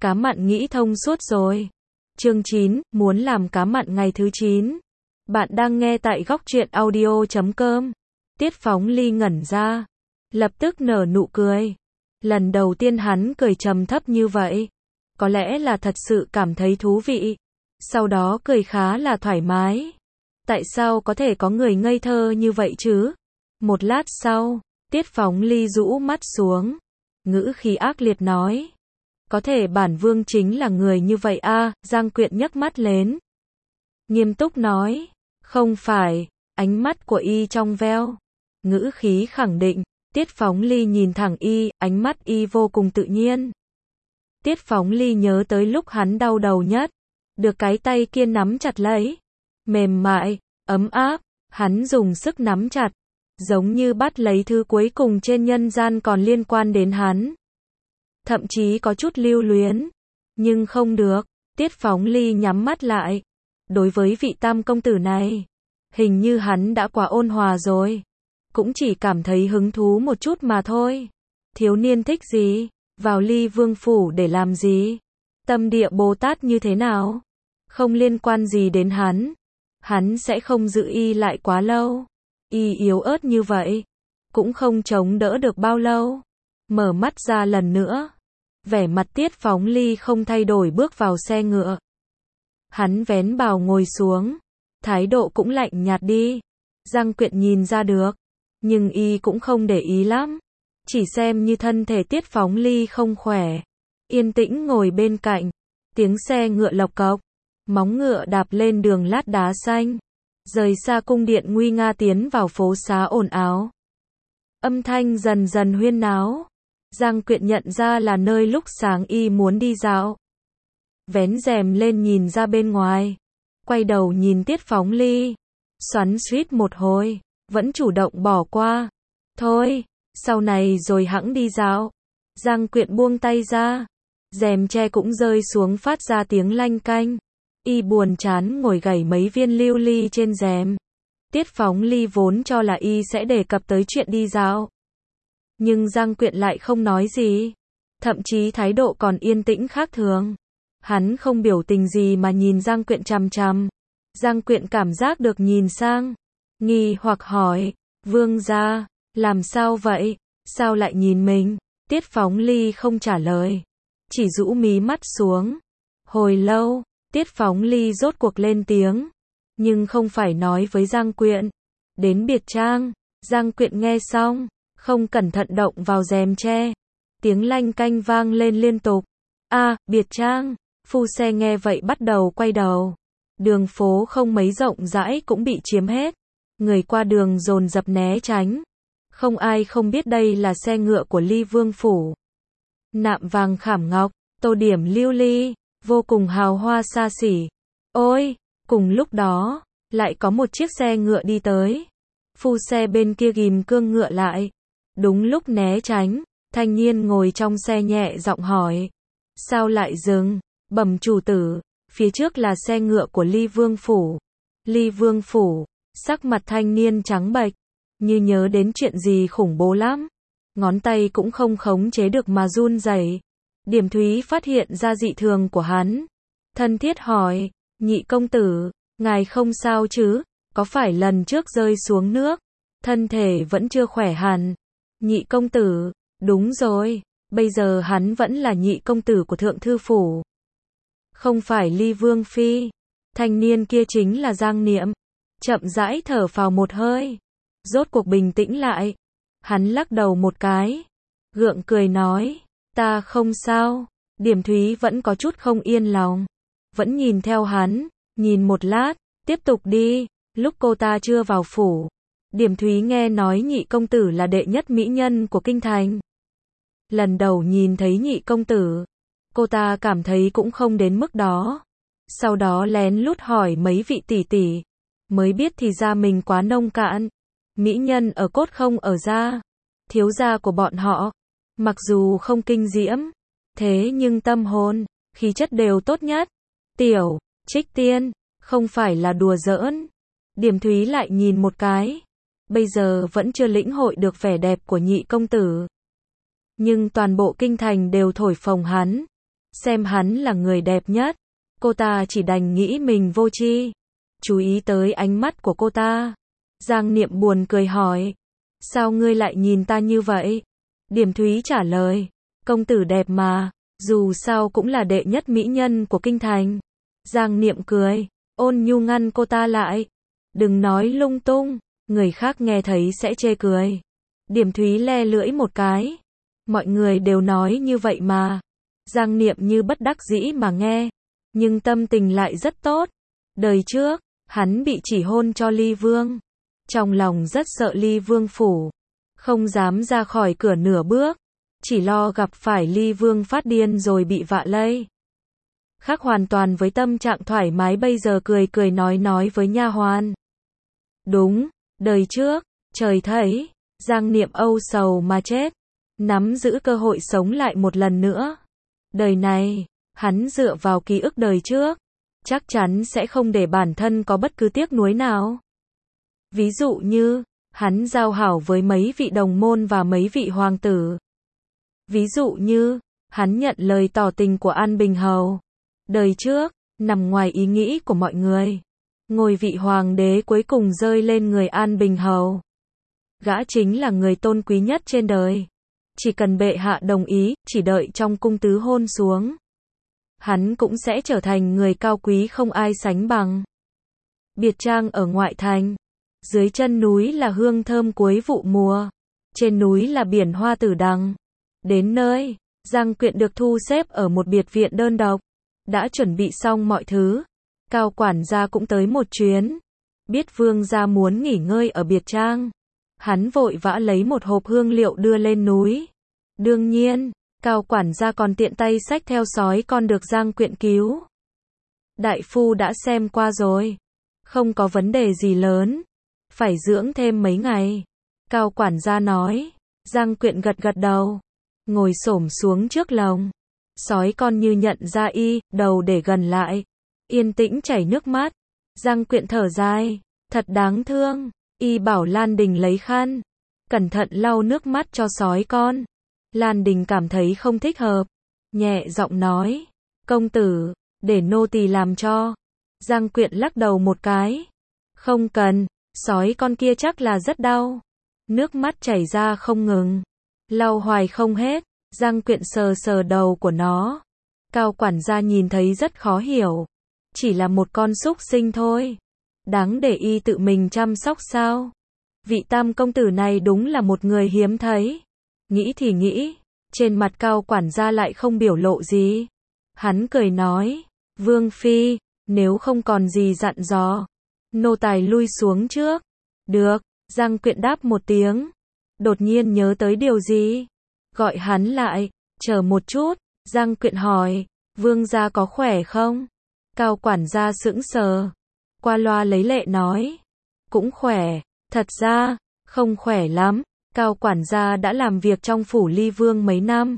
Cá mặn nghĩ thông suốt rồi. Chương 9, muốn làm cá mặn ngày thứ 9. Bạn đang nghe tại góc truyện audio.com. Tiết Phóng Ly ngẩn ra, lập tức nở nụ cười. Lần đầu tiên hắn cười trầm thấp như vậy. Có lẽ là thật sự cảm thấy thú vị. Sau đó cười khá là thoải mái. Tại sao có thể có người ngây thơ như vậy chứ? Một lát sau, Tiết Phóng Ly rũ mắt xuống, ngữ khí ác liệt nói. Có thể bản vương chính là người như vậy à? Giang Quyện nhấc mắt lên, nghiêm túc nói. Không phải. Ánh mắt của y trong veo, ngữ khí khẳng định. Tiết Phóng Ly nhìn thẳng y, ánh mắt y vô cùng tự nhiên. Tiết Phóng Ly nhớ tới lúc hắn đau đầu nhất, được cái tay kia nắm chặt lấy, mềm mại, ấm áp, hắn dùng sức nắm chặt, giống như bắt lấy thứ cuối cùng trên nhân gian còn liên quan đến hắn. Thậm chí có chút lưu luyến, nhưng không được. Tiết Phóng Ly nhắm mắt lại. Đối với vị tam công tử này, hình như hắn đã quá ôn hòa rồi. Cũng chỉ cảm thấy hứng thú một chút mà thôi. Thiếu niên thích gì? Vào Ly Vương phủ để làm gì? Tâm địa Bồ Tát như thế nào? Không liên quan gì đến hắn. Hắn sẽ không giữ y lại quá lâu. Y yếu ớt như vậy, cũng không chống đỡ được bao lâu. Mở mắt ra lần nữa, vẻ mặt Tiết Phóng Ly không thay đổi bước vào xe ngựa. Hắn vén bào ngồi xuống, thái độ cũng lạnh nhạt đi. Giang Quyện nhìn ra được, nhưng y cũng không để ý lắm, chỉ xem như thân thể Tiết Phóng Ly không khỏe. Yên tĩnh ngồi bên cạnh, tiếng xe ngựa lộc cộc, móng ngựa đạp lên đường lát đá xanh, rời xa cung điện nguy nga tiến vào phố xá ồn ào. Âm thanh dần dần huyên náo. Giang Quyện nhận ra là nơi lúc sáng y muốn đi dạo. Vén rèm lên nhìn ra bên ngoài, quay đầu nhìn Tiết Phóng Ly, xoắn xuýt một hồi, vẫn chủ động bỏ qua. Thôi, sau này rồi hẵng đi dạo. Giang Quyện buông tay ra, rèm tre cũng rơi xuống phát ra tiếng lanh canh. Y buồn chán ngồi gảy mấy viên lưu ly trên rèm. Tiết Phóng Ly vốn cho là y sẽ đề cập tới chuyện đi dạo, nhưng Giang Quyện lại không nói gì, thậm chí thái độ còn yên tĩnh khác thường. Hắn không biểu tình gì mà nhìn Giang Quyện chằm chằm. Giang Quyện cảm giác được nhìn sang, nghi hoặc hỏi, vương gia, làm sao vậy? Sao lại nhìn mình? Tiết Phóng Ly không trả lời, chỉ rũ mí mắt xuống. Hồi lâu, Tiết Phóng Ly rốt cuộc lên tiếng, nhưng không phải nói với Giang Quyện. Đến biệt trang. Giang Quyện nghe xong, không cẩn thận động vào rèm tre. Tiếng lanh canh vang lên liên tục. À, biệt trang. Phu xe nghe vậy bắt đầu quay đầu. Đường phố không mấy rộng rãi cũng bị chiếm hết. Người qua đường dồn dập né tránh. Không ai không biết đây là xe ngựa của Ly Vương phủ. Nạm vàng khảm ngọc, tô điểm lưu ly, vô cùng hào hoa xa xỉ. Ôi, cùng lúc đó, lại có một chiếc xe ngựa đi tới. Phu xe bên kia ghim cương ngựa lại. Đúng lúc né tránh, thanh niên ngồi trong xe nhẹ giọng hỏi. Sao lại dừng? Bẩm chủ tử, phía trước là xe ngựa của Ly Vương phủ. Ly Vương phủ, sắc mặt thanh niên trắng bệch, như nhớ đến chuyện gì khủng bố lắm. Ngón tay cũng không khống chế được mà run rẩy. Điểm Thúy phát hiện ra dị thường của hắn, thân thiết hỏi, nhị công tử, ngài không sao chứ? Có phải lần trước rơi xuống nước, thân thể vẫn chưa khỏe hẳn? Nhị công tử, đúng rồi, bây giờ hắn vẫn là nhị công tử của thượng thư phủ, không phải Ly Vương phi. Thanh niên kia chính là Giang Niệm. Chậm rãi thở phào một hơi, rốt cuộc bình tĩnh lại. Hắn lắc đầu một cái, gượng cười nói, ta không sao. Điểm Thúy vẫn có chút không yên lòng, vẫn nhìn theo hắn, nhìn một lát, tiếp tục đi. Lúc cô ta chưa vào phủ, Điểm Thúy nghe nói nhị công tử là đệ nhất mỹ nhân của kinh thành. Lần đầu nhìn thấy nhị công tử, cô ta cảm thấy cũng không đến mức đó. Sau đó lén lút hỏi mấy vị tỷ tỷ, mới biết thì ra mình quá nông cạn. Mỹ nhân ở cốt không ở da. Thiếu gia của bọn họ, mặc dù không kinh diễm, thế nhưng tâm hồn, khí chất đều tốt nhất. Tiểu Trích Tiên, không phải là đùa giỡn. Điểm Thúy lại nhìn một cái, bây giờ vẫn chưa lĩnh hội được vẻ đẹp của nhị công tử. Nhưng toàn bộ kinh thành đều thổi phồng hắn. Xem hắn là người đẹp nhất. Cô ta chỉ đành nghĩ mình vô tri. Chú ý tới ánh mắt của cô ta. Giang Niệm buồn cười hỏi. Sao ngươi lại nhìn ta như vậy? Điểm Thúy trả lời. Công tử đẹp mà, dù sao cũng là đệ nhất mỹ nhân của kinh thành. Giang Niệm cười, ôn nhu ngăn cô ta lại. Đừng nói lung tung, người khác nghe thấy sẽ chê cười. Điểm Thúy le lưỡi một cái. Mọi người đều nói như vậy mà. Giang Niệm như bất đắc dĩ mà nghe, nhưng tâm tình lại rất tốt. Đời trước, hắn bị chỉ hôn cho Ly Vương. Trong lòng rất sợ Ly Vương phủ, không dám ra khỏi cửa nửa bước, chỉ lo gặp phải Ly Vương phát điên rồi bị vạ lây. Khác hoàn toàn với tâm trạng thoải mái bây giờ cười cười nói với nha hoàn. Đúng, đời trước, trời thấy, Giang Niệm âu sầu mà chết, nắm giữ cơ hội sống lại một lần nữa. Đời này, hắn dựa vào ký ức đời trước, chắc chắn sẽ không để bản thân có bất cứ tiếc nuối nào. Ví dụ như, hắn giao hảo với mấy vị đồng môn và mấy vị hoàng tử. Ví dụ như, hắn nhận lời tỏ tình của An Bình Hầu. Đời trước, nằm ngoài ý nghĩ của mọi người. Ngôi vị hoàng đế cuối cùng rơi lên người An Bình Hầu. Gã chính là người tôn quý nhất trên đời. Chỉ cần bệ hạ đồng ý, chỉ đợi trong cung tứ hôn xuống, hắn cũng sẽ trở thành người cao quý không ai sánh bằng. Biệt trang ở ngoại thành. Dưới chân núi là hương thơm cuối vụ mùa. Trên núi là biển hoa tử đằng. Đến nơi, Giang Quyện được thu xếp ở một biệt viện đơn độc. Đã chuẩn bị xong mọi thứ. Cao quản gia cũng tới một chuyến. Biết vương gia muốn nghỉ ngơi ở biệt trang, hắn vội vã lấy một hộp hương liệu đưa lên núi. Đương nhiên, Cao quản gia còn tiện tay xách theo sói con được Giang Quyện cứu. Đại phu đã xem qua rồi, không có vấn đề gì lớn, phải dưỡng thêm mấy ngày. Cao quản gia nói. Giang Quyện gật gật đầu, ngồi xổm xuống trước lồng. Sói con như nhận ra y, đầu để gần lại, yên tĩnh chảy nước mắt. Giang Quyện thở dài, thật đáng thương. Y bảo Lan Đình lấy khăn, cẩn thận lau nước mắt cho sói con. Lan Đình cảm thấy không thích hợp, nhẹ giọng nói, công tử, để nô tỳ làm cho. Giang Quyện lắc đầu một cái, không cần, sói con kia chắc là rất đau. Nước mắt chảy ra không ngừng, lau hoài không hết. Giang Quyện sờ sờ đầu của nó. Cao quản gia nhìn thấy rất khó hiểu, chỉ là một con súc sinh thôi, đáng để y tự mình chăm sóc sao? Vị tam công tử này đúng là một người hiếm thấy. Nghĩ thì nghĩ, trên mặt Cao quản gia lại không biểu lộ gì. Hắn cười nói, Vương phi, nếu không còn gì dặn dò, nô tài lui xuống trước. Được, Giang Quyện đáp một tiếng. Đột nhiên nhớ tới điều gì, gọi hắn lại. Chờ một chút. Giang Quyện hỏi, vương gia có khỏe không? Cao quản gia sững sờ, qua loa lấy lệ nói, cũng khỏe, thật ra, không khỏe lắm. Cao quản gia đã làm việc trong phủ Ly Vương mấy năm,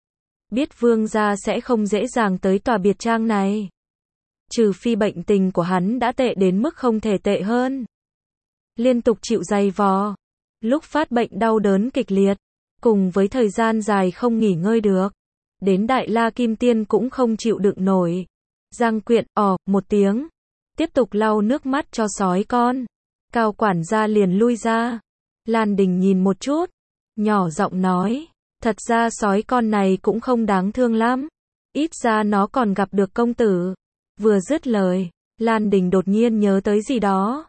biết vương gia sẽ không dễ dàng tới tòa biệt trang này, trừ phi bệnh tình của hắn đã tệ đến mức không thể tệ hơn. Liên tục chịu dày vò, lúc phát bệnh đau đớn kịch liệt, cùng với thời gian dài không nghỉ ngơi được, đến Đại La Kim Tiên cũng không chịu đựng nổi. Giang Quyện một tiếng, tiếp tục lau nước mắt cho sói con. Cao quản gia liền lui ra. Lan Đình nhìn một chút, nhỏ giọng nói, thật ra sói con này cũng không đáng thương lắm, ít ra nó còn gặp được công tử. Vừa dứt lời, Lan Đình đột nhiên nhớ tới gì đó.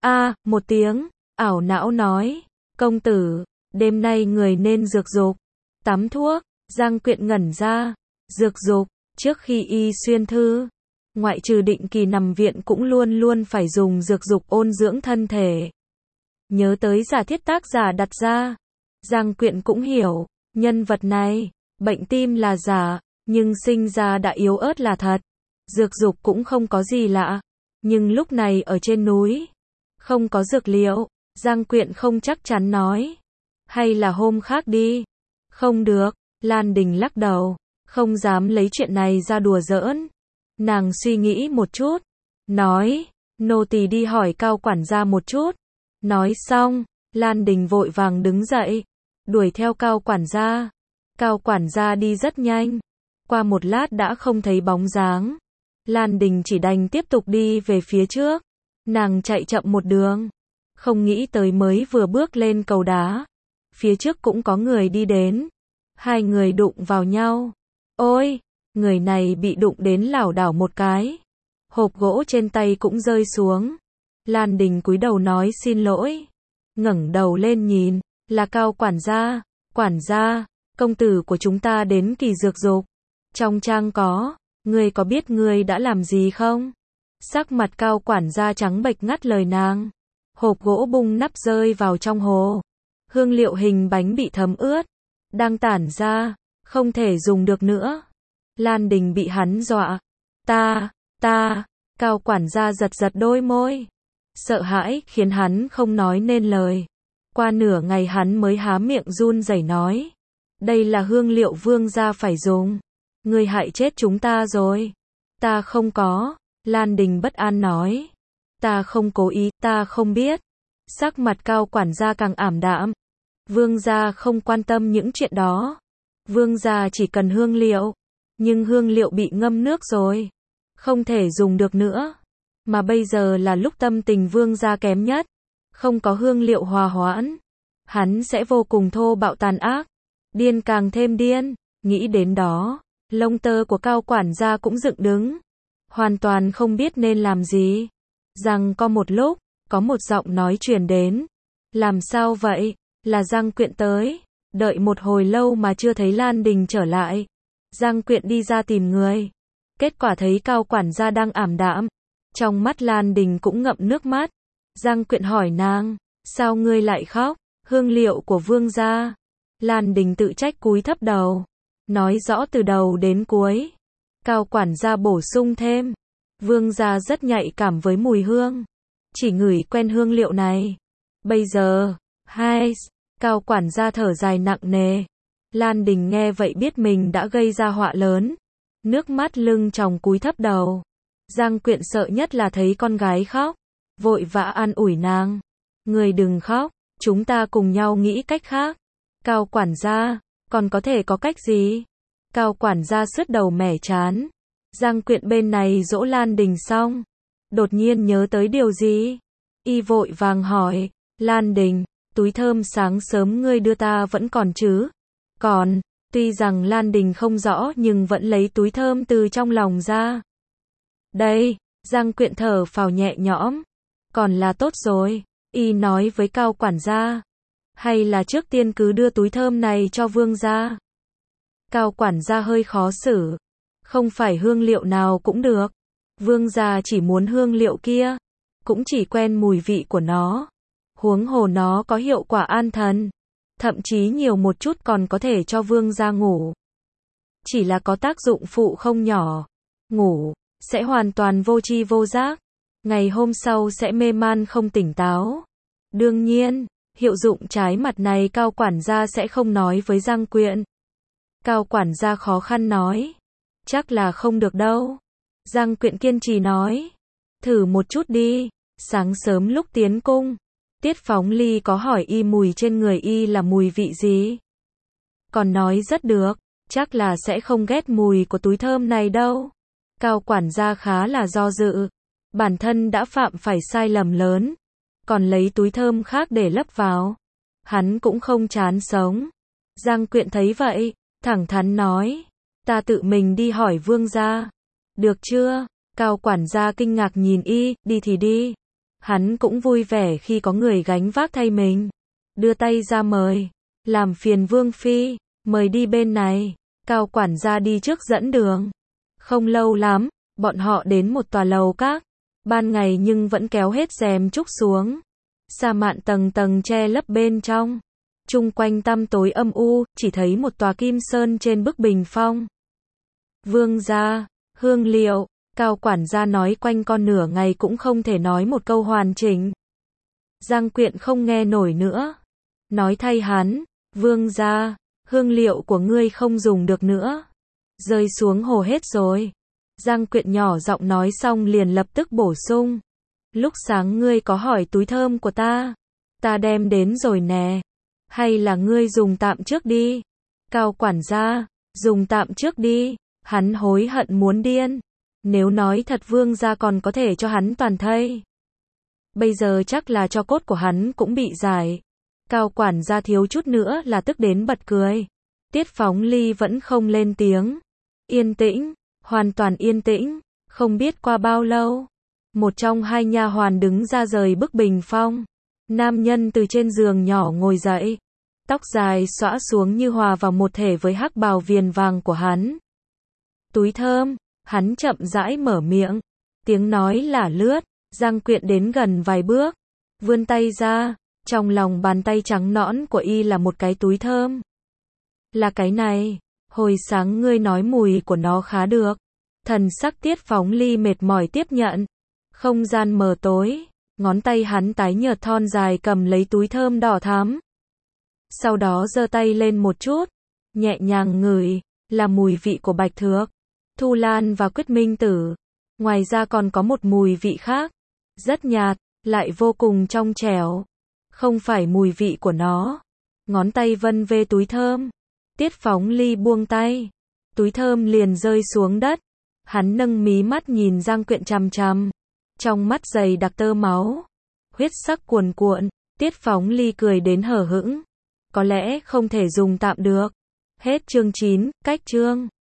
Một tiếng, ảo não nói, công tử, đêm nay người nên dược dục, tắm thuốc. Giang Quyện ngẩn ra, dược dục, trước khi y xuyên thư, ngoại trừ định kỳ nằm viện cũng luôn luôn phải dùng dược dục ôn dưỡng thân thể. Nhớ tới giả thiết tác giả đặt ra, Giang Quyện cũng hiểu, nhân vật này, bệnh tim là giả, nhưng sinh ra đã yếu ớt là thật. Dược dục cũng không có gì lạ, nhưng lúc này ở trên núi, không có dược liệu. Giang Quyện không chắc chắn nói, hay là hôm khác đi. Không được, Lan Đình lắc đầu, không dám lấy chuyện này ra đùa giỡn. Nàng suy nghĩ một chút, nói, nô tỳ đi hỏi Cao quản gia một chút. Nói xong, Lan Đình vội vàng đứng dậy, đuổi theo Cao quản gia. Cao quản gia đi rất nhanh, Qua một lát đã không thấy bóng dáng. Lan Đình chỉ đành tiếp tục đi về phía trước. Nàng chạy chậm một đường. Không nghĩ tới mới vừa bước lên cầu đá. Phía trước cũng có người đi đến. Hai người đụng vào nhau. Ôi! Người này bị đụng đến lảo đảo một cái. Hộp gỗ trên tay cũng rơi xuống. Lan Đình cúi đầu nói xin lỗi. Ngẩng đầu lên nhìn. Là Cao quản gia. Quản gia, công tử của chúng ta đến Kỳ Dược Dục. Trong trang có. Ngươi có biết ngươi đã làm gì không? Sắc mặt Cao quản gia trắng bệch ngắt lời nàng. Hộp gỗ bung nắp rơi vào trong hồ. Hương liệu hình bánh bị thấm ướt. Đang tản ra. Không thể dùng được nữa. Lan Đình bị hắn dọa. Ta, Cao quản gia giật giật đôi môi. Sợ hãi khiến hắn không nói nên lời. Qua nửa ngày hắn mới há miệng run rẩy nói. Đây là hương liệu vương gia phải dùng. Ngươi hại chết chúng ta rồi. Ta không có. Lan Đình bất an nói. Ta không cố ý, ta không biết. Sắc mặt Cao quản gia càng ảm đạm. Vương gia không quan tâm những chuyện đó. Vương gia chỉ cần hương liệu. Nhưng hương liệu bị ngâm nước rồi. Không thể dùng được nữa. Mà bây giờ là lúc tâm tình vương gia kém nhất. Không có hương liệu hòa hoãn. Hắn sẽ vô cùng thô bạo tàn ác. Điên càng thêm điên. Nghĩ đến đó. Lông tơ của Cao quản gia cũng dựng đứng. Hoàn toàn không biết nên làm gì. Rằng có một lúc. Có một giọng nói truyền đến. Làm sao vậy? Là Giang Quyện tới. Đợi một hồi lâu mà chưa thấy Lan Đình trở lại. Giang Quyện đi ra tìm người. Kết quả thấy Cao quản gia đang ảm đạm. Trong mắt Lan Đình cũng ngậm nước mắt. Giang Quyện hỏi nàng. Sao ngươi lại khóc? Hương liệu của vương gia. Lan Đình tự trách cúi thấp đầu. Nói rõ từ đầu đến cuối. Cao quản gia bổ sung thêm. Vương gia rất nhạy cảm với mùi hương. Chỉ ngửi quen hương liệu này. Bây giờ, Cao quản gia thở dài nặng nề. Lan Đình nghe vậy biết mình đã gây ra họa lớn. Nước mắt lưng tròng cúi thấp đầu. Giang Quyện sợ nhất là thấy con gái khóc. Vội vã an ủi nàng. Người đừng khóc, chúng ta cùng nhau nghĩ cách khác. Cao quản gia, còn có thể có cách gì? Cao quản gia sứt đầu mẻ chán. Giang Quyện bên này dỗ Lan Đình xong. Đột nhiên nhớ tới điều gì? Y vội vàng hỏi. Lan Đình, túi thơm sáng sớm ngươi đưa ta vẫn còn chứ? Còn, tuy rằng Lan Đình không rõ nhưng vẫn lấy túi thơm từ trong lòng ra. Đây, Giang Quyện thở phào nhẹ nhõm. Còn là tốt rồi, y nói với Cao quản gia. Hay là trước tiên cứ đưa túi thơm này cho vương gia? Cao quản gia hơi khó xử. Không phải hương liệu nào cũng được. Vương gia chỉ muốn hương liệu kia. Cũng chỉ quen mùi vị của nó. Huống hồ nó có hiệu quả an thần. Thậm chí nhiều một chút còn có thể cho vương gia ngủ. Chỉ là có tác dụng phụ không nhỏ. Ngủ, sẽ hoàn toàn vô tri vô giác. Ngày hôm sau sẽ mê man không tỉnh táo. Đương nhiên, hiệu dụng trái mặt này Cao quản gia sẽ không nói với Giang Quyện. Cao quản gia khó khăn nói. Chắc là không được đâu. Giang Quyện kiên trì nói. Thử một chút đi. Sáng sớm lúc tiến cung, Tiết Phóng Ly có hỏi y mùi trên người y là mùi vị gì. Còn nói rất được, chắc là sẽ không ghét mùi của túi thơm này đâu. Cao quản gia khá là do dự. Bản thân đã phạm phải sai lầm lớn. Còn lấy túi thơm khác để lấp vào. Hắn cũng không chán sống. Giang Quyện thấy vậy, thẳng thắn nói. Ta tự mình đi hỏi vương gia. Được chưa? Cao quản gia kinh ngạc nhìn y, đi thì đi. Hắn cũng vui vẻ khi có người gánh vác thay mình. Đưa tay ra mời. Làm phiền vương phi, mời đi bên này. Cao quản gia đi trước dẫn đường. Không lâu lắm, bọn họ đến một tòa lầu các. Ban ngày nhưng vẫn kéo hết rèm trúc xuống. Sa mạn tầng tầng che lấp bên trong. Chung quanh tăm tối âm u, chỉ thấy một tòa kim sơn trên bức bình phong. Vương gia, hương liệu. Cao quản gia nói quanh con nửa ngày cũng không thể nói một câu hoàn chỉnh. Giang Quyện không nghe nổi nữa. Nói thay hắn, vương gia, hương liệu của ngươi không dùng được nữa. Rơi xuống hồ hết rồi. Giang Quyện nhỏ giọng nói xong liền lập tức bổ sung. Lúc sáng ngươi có hỏi túi thơm của ta. Ta đem đến rồi nè. Hay là ngươi dùng tạm trước đi. Cao quản gia, dùng tạm trước đi. Hắn hối hận muốn điên. Nếu nói thật vương gia còn có thể cho hắn toàn thây. Bây giờ chắc là cho cốt của hắn cũng bị giải. Cao quản gia thiếu chút nữa là tức đến bật cười. Tiết Phóng Ly vẫn không lên tiếng. Yên tĩnh, hoàn toàn yên tĩnh. Không biết qua bao lâu, một trong hai nha hoàn đứng ra rời bức bình phong. Nam nhân từ trên giường nhỏ ngồi dậy, tóc dài xõa xuống như hòa vào một thể với hắc bào viền vàng của hắn. Túi thơm, hắn chậm rãi mở miệng, tiếng nói lả lướt. Giang Quyện đến gần vài bước, vươn tay ra, trong lòng bàn tay trắng nõn của y là một cái túi thơm. Là cái này, hồi sáng ngươi nói mùi của nó khá được. Thần sắc Tiết Phóng Ly mệt mỏi tiếp nhận. Không gian mờ tối, ngón tay hắn tái nhợt thon dài cầm lấy túi thơm đỏ thắm. Sau đó giơ tay lên một chút, nhẹ nhàng ngửi, là mùi vị của bạch thước, thu lan và quyết minh tử. Ngoài ra còn có một mùi vị khác, rất nhạt, lại vô cùng trong trẻo. Không phải mùi vị của nó. Ngón tay vân về túi thơm. Tiết Phóng Ly buông tay. Túi thơm liền rơi xuống đất. Hắn nâng mí mắt nhìn Giang Quyện chằm chằm. Trong mắt dày đặc tơ máu. Huyết sắc cuồn cuộn. Tiết Phóng Ly cười đến hở hững. Có lẽ không thể dùng tạm được. Hết chương 9, cách chương.